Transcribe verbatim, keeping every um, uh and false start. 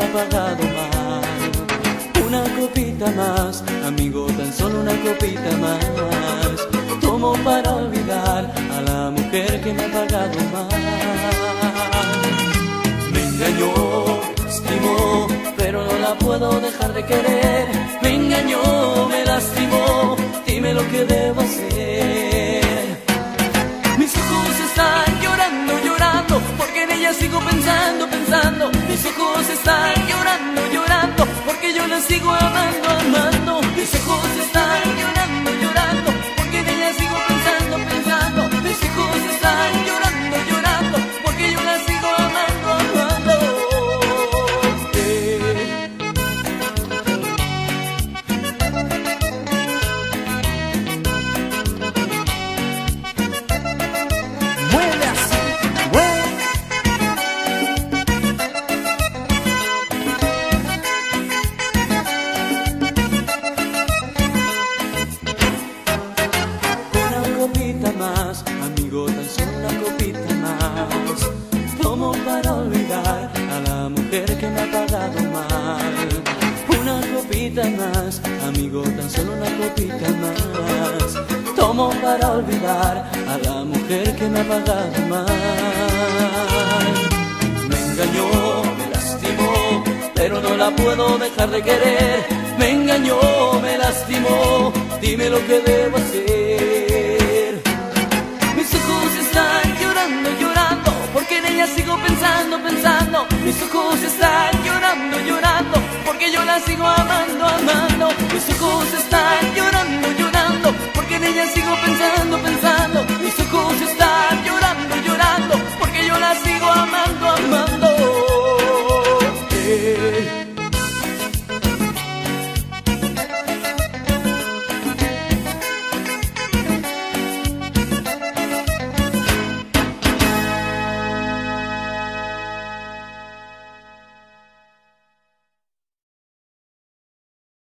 ha pagado mal. Una copita más, amigo, tan solo una copita más. Tomo para olvidar a la mujer que me ha pagado mal. Me engañó, lastimó, pero no la puedo dejar de querer. Me engañó, me lastimó, dime lo que debo hacer. Mis ojos están llorando, llorando, porque en ella sigo pensando, pensando. Mis ojos están llorando, llorando, porque yo la sigo amando, amando. Mis ojos están llorando, llorando, porque en ella sigo pensando, pensando. Mis ojos están llorando, llorando, porque yo la sigo amando, amando. Eh. Mueve así, mueve. Una copita más, amigo, tan solo una copita más. Tomo para olvidar a la mujer que me ha pagado mal. Una copita más, amigo, tan solo una copita más. Tomo para olvidar a la mujer que me ha pagado mal. Me engañó, me lastimó, pero no la puedo dejar de querer. Me engañó, me lastimó, dime lo que debo hacer. Mis ojos están llorando,